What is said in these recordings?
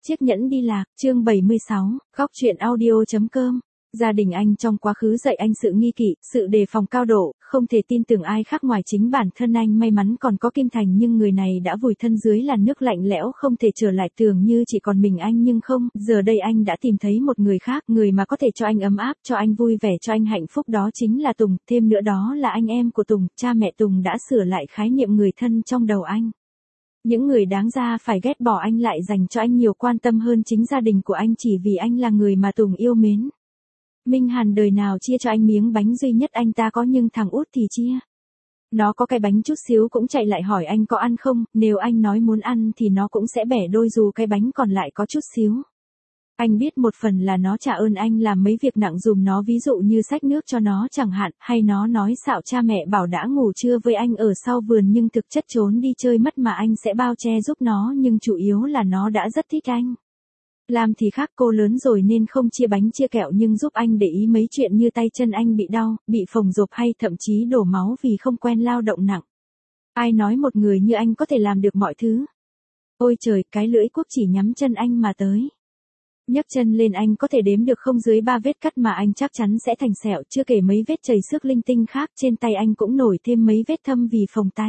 Chiếc nhẫn đi lạc, chương 76, góc chuyện audio.com. Gia đình anh trong quá khứ dạy anh sự nghi kỵ, sự đề phòng cao độ, không thể tin tưởng ai khác ngoài chính bản thân anh. May mắn còn có Kim Thành, nhưng người này đã vùi thân dưới làn nước lạnh lẽo không thể trở lại, tưởng như chỉ còn mình anh, nhưng không, giờ đây anh đã tìm thấy một người khác, người mà có thể cho anh ấm áp, cho anh vui vẻ, cho anh hạnh phúc, đó chính là Tùng, thêm nữa đó là anh em của Tùng. Cha mẹ Tùng đã sửa lại khái niệm người thân trong đầu anh. Những người đáng ra phải ghét bỏ anh lại dành cho anh nhiều quan tâm hơn chính gia đình của anh, chỉ vì anh là người mà Tùng yêu mến. Minh Hàn đời nào chia cho anh miếng bánh duy nhất anh ta có, nhưng thằng út thì chia. Nó có cái bánh chút xíu cũng chạy lại hỏi anh có ăn không, nếu anh nói muốn ăn thì nó cũng sẽ bẻ đôi dù cái bánh còn lại có chút xíu. Anh biết một phần là nó trả ơn anh làm mấy việc nặng giùm nó, ví dụ như xách nước cho nó chẳng hạn, hay nó nói xạo cha mẹ bảo đã ngủ trưa với anh ở sau vườn nhưng thực chất trốn đi chơi mất mà anh sẽ bao che giúp nó, nhưng chủ yếu là nó đã rất thích anh. Làm thì khác, cô lớn rồi nên không chia bánh chia kẹo, nhưng giúp anh để ý mấy chuyện như tay chân anh bị đau, bị phồng rộp hay thậm chí đổ máu vì không quen lao động nặng. Ai nói một người như anh có thể làm được mọi thứ? Ôi trời, cái lưỡi cuốc chỉ nhắm chân anh mà tới. Nhấc chân lên anh có thể đếm được không dưới 3 vết cắt mà anh chắc chắn sẽ thành sẹo, chưa kể mấy vết chảy xước linh tinh khác. Trên tay anh cũng nổi thêm mấy vết thâm vì phồng tay.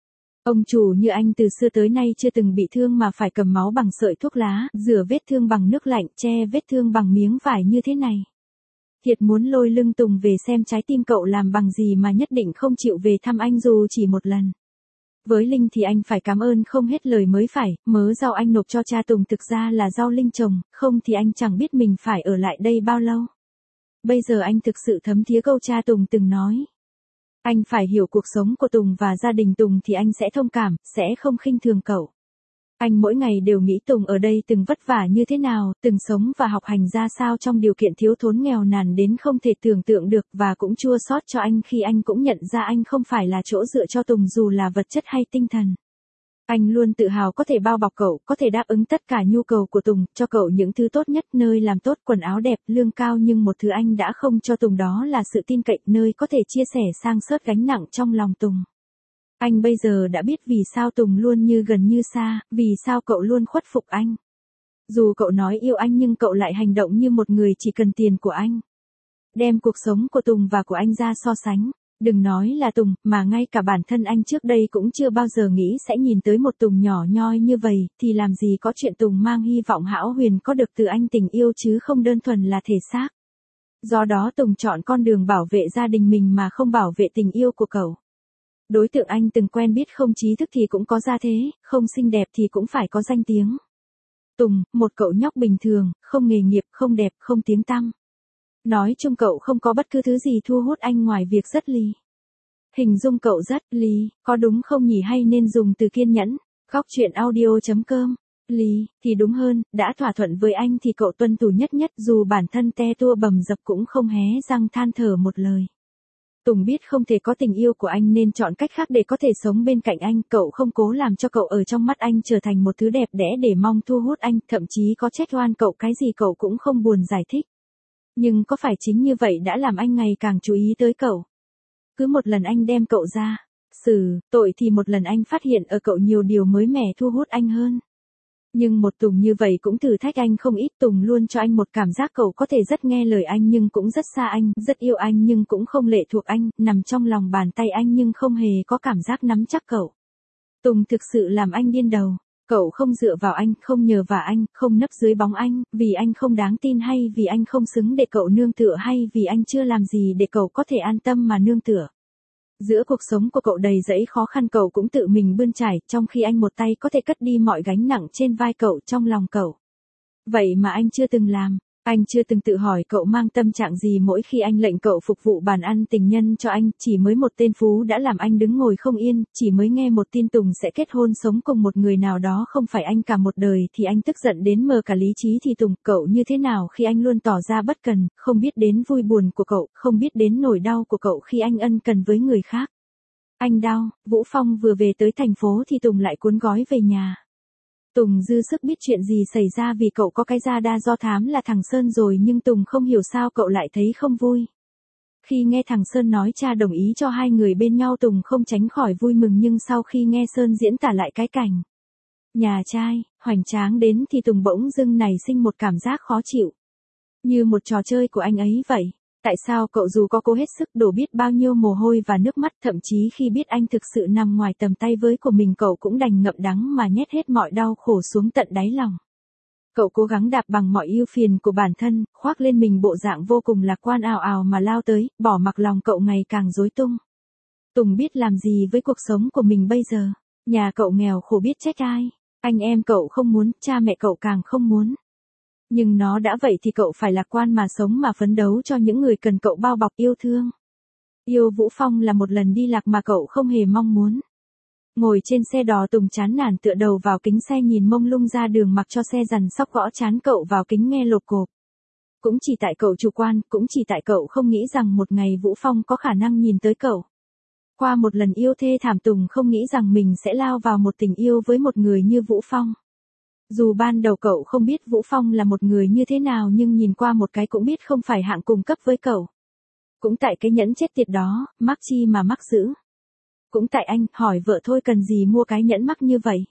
Ông chủ như anh từ xưa tới nay chưa từng bị thương mà phải cầm máu bằng sợi thuốc lá, rửa vết thương bằng nước lạnh, che vết thương bằng miếng vải như thế này. Thiệt muốn lôi lưng Tùng về xem trái tim cậu làm bằng gì mà nhất định không chịu về thăm anh dù chỉ một lần. Với Linh thì anh phải cảm ơn không hết lời mới phải, mớ rau anh nộp cho cha Tùng thực ra là rau Linh trồng, không thì anh chẳng biết mình phải ở lại đây bao lâu. Bây giờ anh thực sự thấm thía câu cha Tùng từng nói. Anh phải hiểu cuộc sống của Tùng và gia đình Tùng thì anh sẽ thông cảm, sẽ không khinh thường cậu. Anh mỗi ngày đều nghĩ Tùng ở đây từng vất vả như thế nào, từng sống và học hành ra sao trong điều kiện thiếu thốn nghèo nàn đến không thể tưởng tượng được, và cũng chua xót cho anh khi anh cũng nhận ra anh không phải là chỗ dựa cho Tùng dù là vật chất hay tinh thần. Anh luôn tự hào có thể bao bọc cậu, có thể đáp ứng tất cả nhu cầu của Tùng, cho cậu những thứ tốt nhất, nơi làm tốt, quần áo đẹp, lương cao, nhưng một thứ anh đã không cho Tùng đó là sự tin cậy, nơi có thể chia sẻ sang sớt gánh nặng trong lòng Tùng. Anh bây giờ đã biết vì sao Tùng luôn như gần như xa, vì sao cậu luôn khuất phục anh. Dù cậu nói yêu anh nhưng cậu lại hành động như một người chỉ cần tiền của anh. Đem cuộc sống của Tùng và của anh ra so sánh. Đừng nói là Tùng, mà ngay cả bản thân anh trước đây cũng chưa bao giờ nghĩ sẽ nhìn tới một Tùng nhỏ nhoi như vậy, thì làm gì có chuyện Tùng mang hy vọng hão huyền có được từ anh tình yêu chứ không đơn thuần là thể xác. Do đó Tùng chọn con đường bảo vệ gia đình mình mà không bảo vệ tình yêu của cậu. Đối tượng anh từng quen biết không trí thức thì cũng có gia thế, không xinh đẹp thì cũng phải có danh tiếng. Tùng, một cậu nhóc bình thường, không nghề nghiệp, không đẹp, không tiếng tăm. Nói chung cậu không có bất cứ thứ gì thu hút anh ngoài việc rất lì. Hình dung cậu rất lì, có đúng không nhỉ, hay nên dùng từ kiên nhẫn? Góc chuyện audio.com. Lì, thì đúng hơn, đã thỏa thuận với anh thì cậu tuân thủ nhất nhất, dù bản thân te tua bầm dập cũng không hé răng than thở một lời. Tùng biết không thể có tình yêu của anh nên chọn cách khác để có thể sống bên cạnh anh, cậu không cố làm cho cậu ở trong mắt anh trở thành một thứ đẹp đẽ để mong thu hút anh, thậm chí có trách oan cậu cái gì cậu cũng không buồn giải thích. Nhưng có phải chính như vậy đã làm anh ngày càng chú ý tới cậu? Cứ một lần anh đem cậu ra xử tội thì một lần anh phát hiện ở cậu nhiều điều mới mẻ thu hút anh hơn. Nhưng một Tùng như vậy cũng thử thách anh không ít. Tùng luôn cho anh một cảm giác cậu có thể rất nghe lời anh nhưng cũng rất xa anh, rất yêu anh nhưng cũng không lệ thuộc anh, nằm trong lòng bàn tay anh nhưng không hề có cảm giác nắm chắc cậu. Tùng thực sự làm anh điên đầu. Cậu không dựa vào anh, không nhờ vả anh, không nấp dưới bóng anh, vì anh không đáng tin hay vì anh không xứng để cậu nương tựa hay vì anh chưa làm gì để cậu có thể an tâm mà nương tựa. Giữa cuộc sống của cậu đầy rẫy khó khăn cậu cũng tự mình bươn trải, trong khi anh một tay có thể cất đi mọi gánh nặng trên vai cậu, trong lòng cậu. Vậy mà anh chưa từng làm. Anh chưa từng tự hỏi cậu mang tâm trạng gì mỗi khi anh lệnh cậu phục vụ bàn ăn tình nhân cho anh. Chỉ mới một tên Phú đã làm anh đứng ngồi không yên, chỉ mới nghe một tin Tùng sẽ kết hôn sống cùng một người nào đó không phải anh cả một đời thì anh tức giận đến mờ cả lý trí. Thì Tùng, cậu như thế nào khi anh luôn tỏ ra bất cần, không biết đến vui buồn của cậu, không biết đến nỗi đau của cậu khi anh ân cần với người khác. Anh đau, Vũ Phong vừa về tới thành phố thì Tùng lại cuốn gói về nhà. Tùng dư sức biết chuyện gì xảy ra vì cậu có cái da đa do thám là thằng Sơn rồi, nhưng Tùng không hiểu sao cậu lại thấy không vui. Khi nghe thằng Sơn nói cha đồng ý cho hai người bên nhau Tùng không tránh khỏi vui mừng, nhưng sau khi nghe Sơn diễn tả lại cái cảnh Nhà trai, hoành tráng đến thì Tùng bỗng dưng nảy sinh một cảm giác khó chịu. Như một trò chơi của anh ấy vậy. Tại sao cậu dù có cố hết sức đổ biết bao nhiêu mồ hôi và nước mắt, thậm chí khi biết anh thực sự nằm ngoài tầm tay với của mình, cậu cũng đành ngậm đắng mà nhét hết mọi đau khổ xuống tận đáy lòng. Cậu cố gắng đạp bằng mọi ưu phiền của bản thân, khoác lên mình bộ dạng vô cùng lạc quan ào ào mà lao tới, bỏ mặc lòng cậu ngày càng rối tung. Tùng biết làm gì với cuộc sống của mình bây giờ. Nhà cậu nghèo khổ biết trách ai. Anh em cậu không muốn, cha mẹ cậu càng không muốn. Nhưng nó đã vậy thì cậu phải lạc quan mà sống mà phấn đấu cho những người cần cậu bao bọc yêu thương. Yêu Vũ Phong là một lần đi lạc mà cậu không hề mong muốn. Ngồi trên xe đò, Tùng chán nản tựa đầu vào kính xe nhìn mông lung ra đường, mặc cho xe dằn sóc gõ trán cậu vào kính nghe lột cộp. Cũng chỉ tại cậu chủ quan, cũng chỉ tại cậu không nghĩ rằng một ngày Vũ Phong có khả năng nhìn tới cậu. Qua một lần yêu thê thảm, Tùng không nghĩ rằng mình sẽ lao vào một tình yêu với một người như Vũ Phong. Dù ban đầu cậu không biết Vũ Phong là một người như thế nào, nhưng nhìn qua một cái cũng biết không phải hạng cùng cấp với cậu. Cũng tại cái nhẫn chết tiệt đó, mắc chi mà mắc dữ. Cũng tại anh, hỏi vợ thôi cần gì mua cái nhẫn mắc như vậy.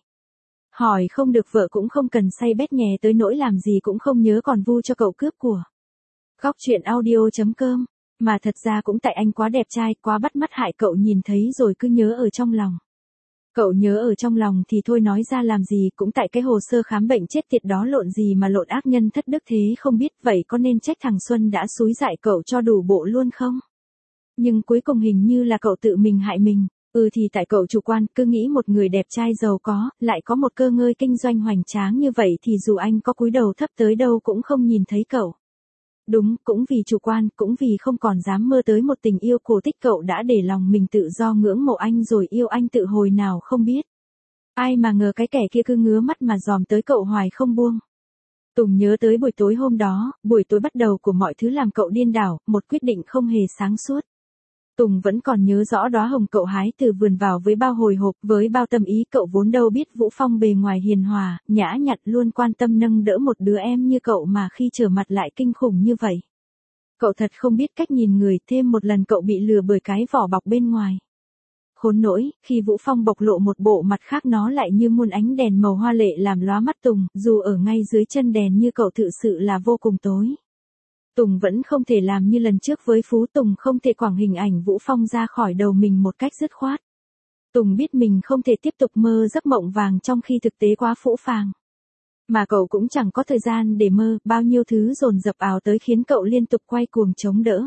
Hỏi không được vợ cũng không cần say bét nhè tới nỗi làm gì cũng không nhớ còn vu cho cậu cướp của. Góc truyện audio.com. Mà thật ra cũng tại anh quá đẹp trai, quá bắt mắt hại cậu nhìn thấy rồi cứ nhớ ở trong lòng. Cậu nhớ ở trong lòng thì thôi nói ra làm gì, cũng tại cái hồ sơ khám bệnh chết tiệt đó lộn gì mà lộn, ác nhân thất đức thế không biết, vậy có nên trách thằng Xuân đã xúi dại cậu cho đủ bộ luôn không? Nhưng cuối cùng hình như là cậu tự mình hại mình. Thì tại cậu chủ quan, cứ nghĩ một người đẹp trai giàu có, lại có một cơ ngơi kinh doanh hoành tráng như vậy thì dù anh có cúi đầu thấp tới đâu cũng không nhìn thấy cậu. Đúng, cũng vì chủ quan, cũng vì không còn dám mơ tới một tình yêu cổ tích, cậu đã để lòng mình tự do ngưỡng mộ anh rồi yêu anh tự hồi nào không biết. Ai mà ngờ cái kẻ kia cứ ngứa mắt mà dòm tới cậu hoài không buông. Tùng nhớ tới buổi tối hôm đó, buổi tối bắt đầu của mọi thứ làm cậu điên đảo, một quyết định không hề sáng suốt. Tùng vẫn còn nhớ rõ đóa hồng cậu hái từ vườn vào với bao hồi hộp, với bao tâm ý. Cậu vốn đâu biết Vũ Phong bề ngoài hiền hòa, nhã nhặn, luôn quan tâm nâng đỡ một đứa em như cậu mà khi trở mặt lại kinh khủng như vậy. Cậu thật không biết cách nhìn người, thêm một lần cậu bị lừa bởi cái vỏ bọc bên ngoài. Khốn nỗi, khi Vũ Phong bộc lộ một bộ mặt khác, nó lại như muôn ánh đèn màu hoa lệ làm lóa mắt Tùng, dù ở ngay dưới chân đèn như cậu thực sự là vô cùng tối. Tùng vẫn không thể làm như lần trước với Phú. Tùng không thể quảng hình ảnh Vũ Phong ra khỏi đầu mình một cách dứt khoát. Tùng biết mình không thể tiếp tục mơ giấc mộng vàng trong khi thực tế quá phũ phàng. Mà cậu cũng chẳng có thời gian để mơ, bao nhiêu thứ dồn dập ào tới khiến cậu liên tục quay cuồng chống đỡ.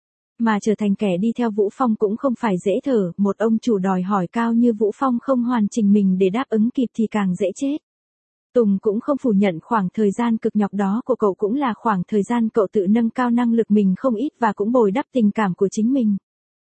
Mà trở thành kẻ đi theo Vũ Phong cũng không phải dễ thở, một ông chủ đòi hỏi cao như Vũ Phong không hoàn chỉnh mình để đáp ứng kịp thì càng dễ chết. Tùng cũng không phủ nhận khoảng thời gian cực nhọc đó của cậu cũng là khoảng thời gian cậu tự nâng cao năng lực mình không ít và cũng bồi đắp tình cảm của chính mình.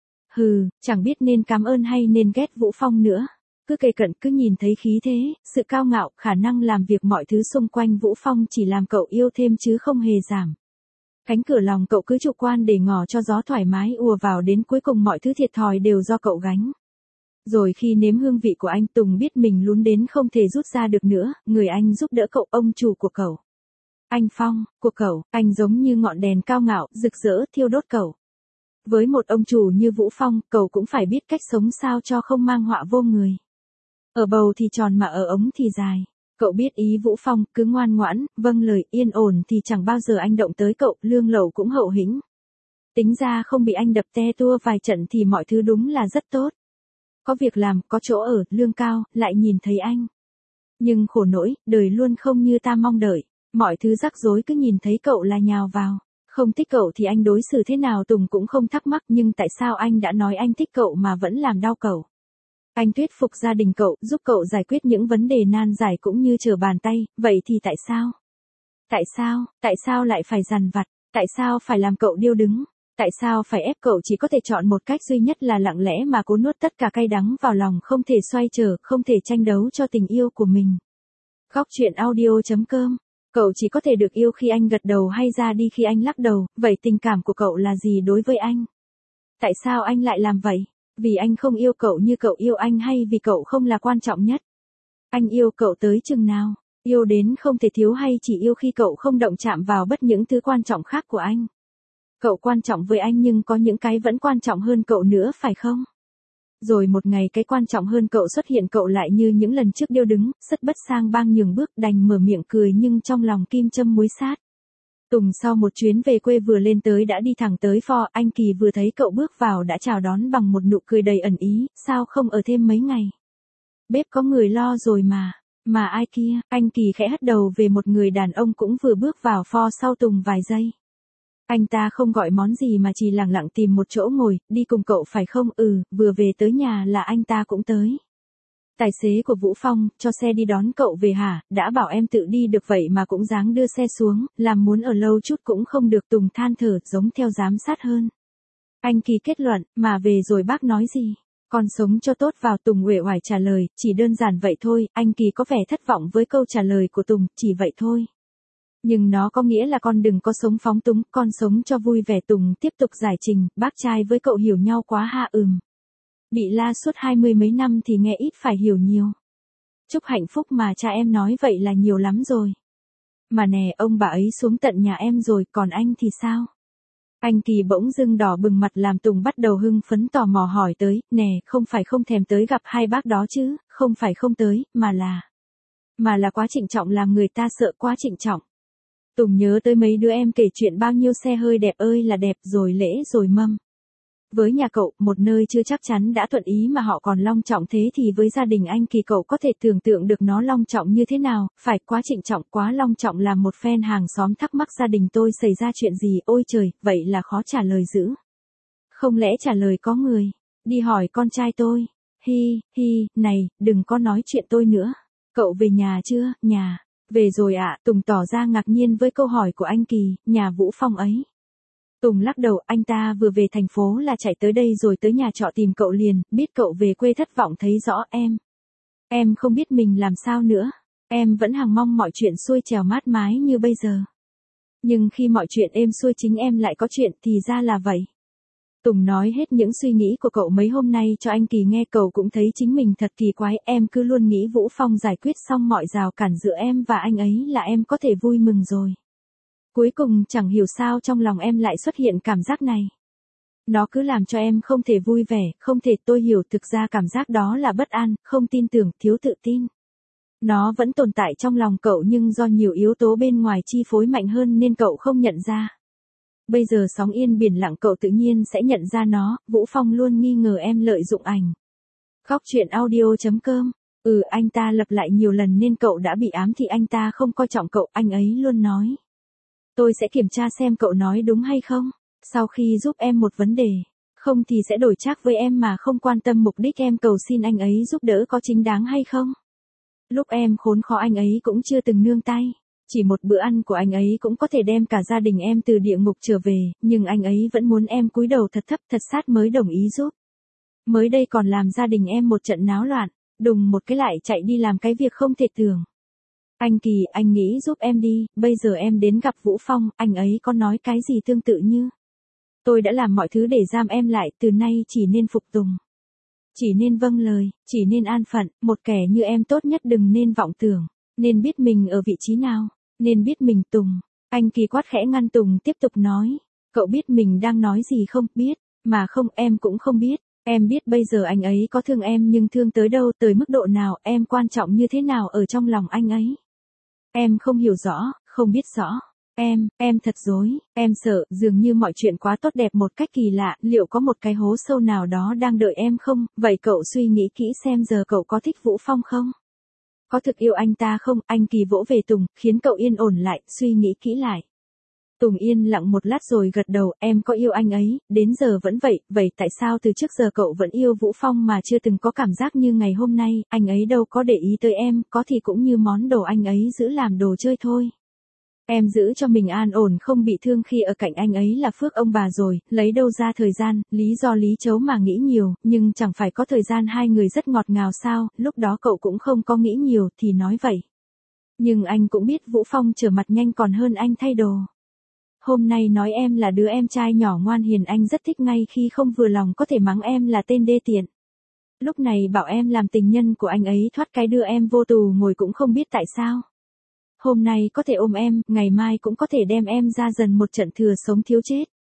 Chẳng biết nên cảm ơn hay nên ghét Vũ Phong nữa. Cứ kề cận, cứ nhìn thấy khí thế, sự cao ngạo, khả năng làm việc, mọi thứ xung quanh Vũ Phong chỉ làm cậu yêu thêm chứ không hề giảm. Cánh cửa lòng cậu cứ chủ quan để ngỏ cho gió thoải mái ùa vào, đến cuối cùng mọi thứ thiệt thòi đều do cậu gánh. Rồi khi nếm hương vị của anh, Tùng biết mình lún đến không thể rút ra được nữa. Người anh giúp đỡ cậu, ông chủ của cậu, anh Phong của cậu, anh giống như ngọn đèn cao ngạo, rực rỡ thiêu đốt cậu. Với một ông chủ như Vũ Phong, cậu cũng phải biết cách sống sao cho không mang họa vô người. Ở bầu thì tròn mà ở ống thì dài. Cậu biết ý Vũ Phong, cứ ngoan ngoãn, vâng lời, yên ổn thì chẳng bao giờ anh động tới cậu, lương lậu cũng hậu hĩnh. Tính ra không bị anh đập te tua vài trận thì mọi thứ đúng là rất tốt. Có việc làm, có chỗ ở, lương cao, lại nhìn thấy anh. Nhưng khổ nỗi, đời luôn không như ta mong đợi. Mọi thứ rắc rối cứ nhìn thấy cậu là nhào vào. Không thích cậu thì anh đối xử thế nào Tùng cũng không thắc mắc, nhưng tại sao anh đã nói anh thích cậu mà vẫn làm đau cậu? Anh thuyết phục gia đình cậu, giúp cậu giải quyết những vấn đề nan giải cũng như trở bàn tay, vậy thì tại sao? Tại sao lại phải dằn vặt? Tại sao phải làm cậu điêu đứng? Tại sao phải ép cậu chỉ có thể chọn một cách duy nhất là lặng lẽ mà cố nuốt tất cả cay đắng vào lòng, không thể xoay trở, không thể tranh đấu cho tình yêu của mình? Góc truyện audio.com. Cậu chỉ có thể được yêu khi anh gật đầu hay ra đi khi anh lắc đầu, vậy tình cảm của cậu là gì đối với anh? Tại sao anh lại làm vậy? Vì anh không yêu cậu như cậu yêu anh hay vì cậu không là quan trọng nhất? Anh yêu cậu tới chừng nào? Yêu đến không thể thiếu hay chỉ yêu khi cậu không động chạm vào bất những thứ quan trọng khác của anh? Cậu quan trọng với anh nhưng có những cái vẫn quan trọng hơn cậu nữa phải không? Rồi một ngày cái quan trọng hơn cậu xuất hiện, cậu lại như những lần trước điêu đứng, rất bất sang bang nhường bước, đành mở miệng cười nhưng trong lòng kim châm muối sát. Tùng sau một chuyến về quê vừa lên tới đã đi thẳng tới pho, anh Kỳ vừa thấy cậu bước vào đã chào đón bằng một nụ cười đầy ẩn ý, sao không ở thêm mấy ngày? Bếp có người lo rồi mà ai kia? Anh Kỳ khẽ hất đầu về một người đàn ông cũng vừa bước vào pho sau Tùng vài giây. Anh ta không gọi món gì mà chỉ lẳng lặng tìm một chỗ ngồi, đi cùng cậu phải không? Ừ, vừa về tới nhà là anh ta cũng tới. Tài xế của Vũ Phong, cho xe đi đón cậu về hả? Đã bảo em tự đi được vậy mà cũng dáng đưa xe xuống, làm muốn ở lâu chút cũng không được. Tùng than thở, giống theo giám sát hơn. Anh Kỳ kết luận, mà về rồi bác nói gì? Con sống cho tốt vào. Tùng uể oải trả lời, chỉ đơn giản vậy thôi. Anh Kỳ có vẻ thất vọng với câu trả lời của Tùng, chỉ vậy thôi. Nhưng nó có nghĩa là con đừng có sống phóng túng, con sống cho vui vẻ. Tùng tiếp tục giải trình, bác trai với cậu hiểu nhau quá ha. Bị la suốt 20 mấy năm thì nghe ít phải hiểu nhiều. Chúc hạnh phúc mà cha em nói vậy là nhiều lắm rồi. Mà nè, ông bà ấy xuống tận nhà em rồi, còn anh thì sao? Anh Kỳ bỗng dưng đỏ bừng mặt làm Tùng bắt đầu hưng phấn tò mò hỏi tới, nè, không phải không thèm tới gặp hai bác đó chứ, không phải không tới, mà là quá trịnh trọng làm người ta sợ, quá trịnh trọng. Tùng nhớ tới mấy đứa em kể chuyện bao nhiêu xe hơi đẹp ơi là đẹp, rồi lễ rồi mâm. Với nhà cậu, một nơi chưa chắc chắn đã thuận ý mà họ còn long trọng thế thì với gia đình anh Kỳ cậu có thể tưởng tượng được nó long trọng như thế nào, phải quá trịnh trọng, quá long trọng làm một phen hàng xóm thắc mắc gia đình tôi xảy ra chuyện gì, ôi trời, vậy là khó trả lời dữ. Không lẽ trả lời có người, đi hỏi con trai tôi, này, đừng có nói chuyện tôi nữa. Cậu về nhà chưa? Nhà, về rồi ạ. Tùng tỏ ra ngạc nhiên với câu hỏi của anh Kỳ, nhà Vũ Phong ấy. Tùng lắc đầu, anh ta vừa về thành phố là chạy tới đây rồi tới nhà trọ tìm cậu liền, biết cậu về quê thất vọng thấy rõ em không biết mình làm sao nữa, em vẫn hằng mong mọi chuyện xuôi trèo mát mái như bây giờ. Nhưng khi mọi chuyện êm xuôi chính em lại có chuyện thì ra là vậy. Tùng nói hết những suy nghĩ của cậu mấy hôm nay cho anh Kỳ nghe, cậu cũng thấy chính mình thật kỳ quái, em cứ luôn nghĩ Vũ Phong giải quyết xong mọi rào cản giữa em và anh ấy là em có thể vui mừng rồi. Cuối cùng chẳng hiểu sao trong lòng em lại xuất hiện cảm giác này. Nó cứ làm cho em không thể vui vẻ, không thể. Tôi hiểu thực ra cảm giác đó là bất an, không tin tưởng, thiếu tự tin. Nó vẫn tồn tại trong lòng cậu nhưng do nhiều yếu tố bên ngoài chi phối mạnh hơn nên cậu không nhận ra. Bây giờ sóng yên biển lặng cậu tự nhiên sẽ nhận ra nó. Vũ Phong luôn nghi ngờ em lợi dụng ảnh. Góc truyện audio.com. Anh ta lặp lại nhiều lần nên cậu đã bị ám thị anh ta không coi trọng cậu, anh ấy luôn nói. Tôi sẽ kiểm tra xem cậu nói đúng hay không. Sau khi giúp em một vấn đề, không thì sẽ đổi trác với em mà không quan tâm mục đích em cầu xin anh ấy giúp đỡ có chính đáng hay không. Lúc em khốn khó anh ấy cũng chưa từng nương tay. Chỉ một bữa ăn của anh ấy cũng có thể đem cả gia đình em từ địa ngục trở về, nhưng anh ấy vẫn muốn em cúi đầu thật thấp thật sát mới đồng ý giúp. Mới đây còn làm gia đình em một trận náo loạn, đùng một cái lại chạy đi làm cái việc không thể tưởng. Anh Kỳ, anh nghĩ giúp em đi, bây giờ em đến gặp Vũ Phong, anh ấy có nói cái gì tương tự như. Tôi đã làm mọi thứ để giam em lại, từ nay chỉ nên phục tùng. Chỉ nên vâng lời, chỉ nên an phận, một kẻ như em tốt nhất đừng nên vọng tưởng, nên biết mình ở vị trí nào, nên biết mình. Tùng. Anh Kỳ quát khẽ ngăn Tùng tiếp tục nói. Cậu biết mình đang nói gì không? Biết, mà không, em cũng không biết. Em biết bây giờ anh ấy có thương em nhưng thương tới đâu, tới mức độ nào, em quan trọng như thế nào ở trong lòng anh ấy. Em không hiểu rõ, không biết rõ. Em thật dối, em sợ, dường như mọi chuyện quá tốt đẹp một cách kỳ lạ, liệu có một cái hố sâu nào đó đang đợi em không? Vậy cậu suy nghĩ kỹ xem giờ cậu có thích Vũ Phong không? Có thực yêu anh ta không? Anh Kỳ vỗ về Tùng, khiến cậu yên ổn lại, suy nghĩ kỹ lại. Tùng yên lặng một lát rồi gật đầu, em có yêu anh ấy, đến giờ vẫn vậy, vậy tại sao từ trước giờ cậu vẫn yêu Vũ Phong mà chưa từng có cảm giác như ngày hôm nay, anh ấy đâu có để ý tới em, có thì cũng như món đồ anh ấy giữ làm đồ chơi thôi. Em giữ cho mình an ổn không bị thương khi ở cạnh anh ấy là phước ông bà rồi, lấy đâu ra thời gian, lý do lý chấu mà nghĩ nhiều, nhưng chẳng phải có thời gian hai người rất ngọt ngào sao, lúc đó cậu cũng không có nghĩ nhiều thì nói vậy. Nhưng anh cũng biết Vũ Phong trở mặt nhanh còn hơn anh thay đồ. Hôm nay nói em là đứa em trai nhỏ ngoan hiền anh rất thích, ngay khi không vừa lòng có thể mắng em là tên đê tiện. Lúc này bảo em làm tình nhân của anh ấy thoát cái đưa em vô tù ngồi cũng không biết tại sao. Hôm nay có thể ôm em, ngày mai cũng có thể đem em ra dần một trận thừa sống thiếu chết.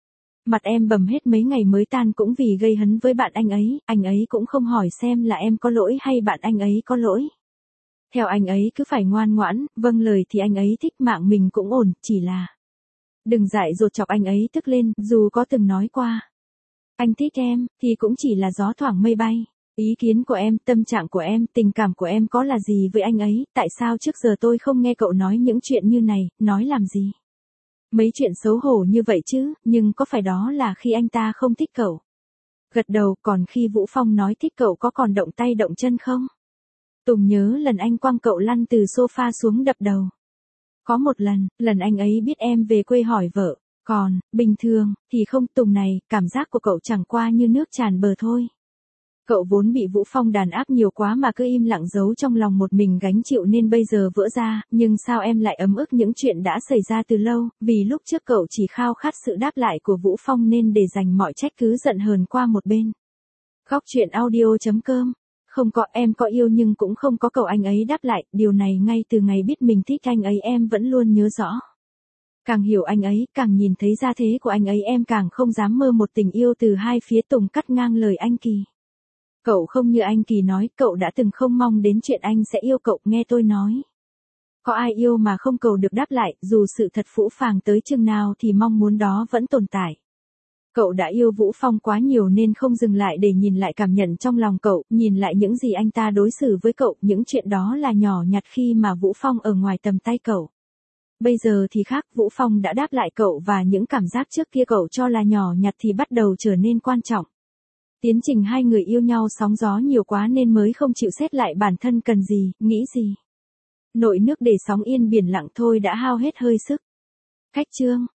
Mặt em bầm hết mấy ngày mới tan cũng vì gây hấn với bạn anh ấy cũng không hỏi xem là em có lỗi hay bạn anh ấy có lỗi. Theo anh ấy cứ phải ngoan ngoãn, vâng lời thì anh ấy thích mạng mình cũng ổn, chỉ là đừng dại dột chọc anh ấy tức lên, dù có từng nói qua. Anh thích em, thì cũng chỉ là gió thoảng mây bay. Ý kiến của em, tâm trạng của em, tình cảm của em có là gì với anh ấy, tại sao trước giờ tôi không nghe cậu nói những chuyện như này, nói làm gì? Mấy chuyện xấu hổ như vậy chứ, nhưng có phải đó là khi anh ta không thích cậu? Gật đầu, còn khi Vũ Phong nói thích cậu có còn động tay động chân không? Tùng nhớ lần anh quăng cậu lăn từ sofa xuống đập đầu. Có một lần anh ấy biết em về quê hỏi vợ, còn, bình thường, thì không. Tùng này, cảm giác của cậu chẳng qua như nước tràn bờ thôi. Cậu vốn bị Vũ Phong đàn áp nhiều quá mà cứ im lặng giấu trong lòng một mình gánh chịu nên bây giờ vỡ ra, nhưng sao em lại ấm ức những chuyện đã xảy ra từ lâu, vì lúc trước cậu chỉ khao khát sự đáp lại của Vũ Phong nên để dành mọi trách cứ giận hờn qua một bên. Góc truyện audio.com. Không có, em có yêu nhưng cũng không có cậu anh ấy đáp lại, điều này ngay từ ngày biết mình thích anh ấy em vẫn luôn nhớ rõ. Càng hiểu anh ấy, càng nhìn thấy gia thế của anh ấy em càng không dám mơ một tình yêu từ hai phía. Tùng cắt ngang lời anh Kỳ. Cậu không như anh Kỳ nói, cậu đã từng không mong đến chuyện anh sẽ yêu cậu, nghe tôi nói. Có ai yêu mà không cầu được đáp lại, dù sự thật phũ phàng tới chừng nào thì mong muốn đó vẫn tồn tại. Cậu đã yêu Vũ Phong quá nhiều nên không dừng lại để nhìn lại cảm nhận trong lòng cậu, nhìn lại những gì anh ta đối xử với cậu, những chuyện đó là nhỏ nhặt khi mà Vũ Phong ở ngoài tầm tay cậu. Bây giờ thì khác, Vũ Phong đã đáp lại cậu và những cảm giác trước kia cậu cho là nhỏ nhặt thì bắt đầu trở nên quan trọng. Tiến trình hai người yêu nhau sóng gió nhiều quá nên mới không chịu xét lại bản thân cần gì, nghĩ gì. Nổi nước để sóng yên biển lặng thôi đã hao hết hơi sức. Cách chương.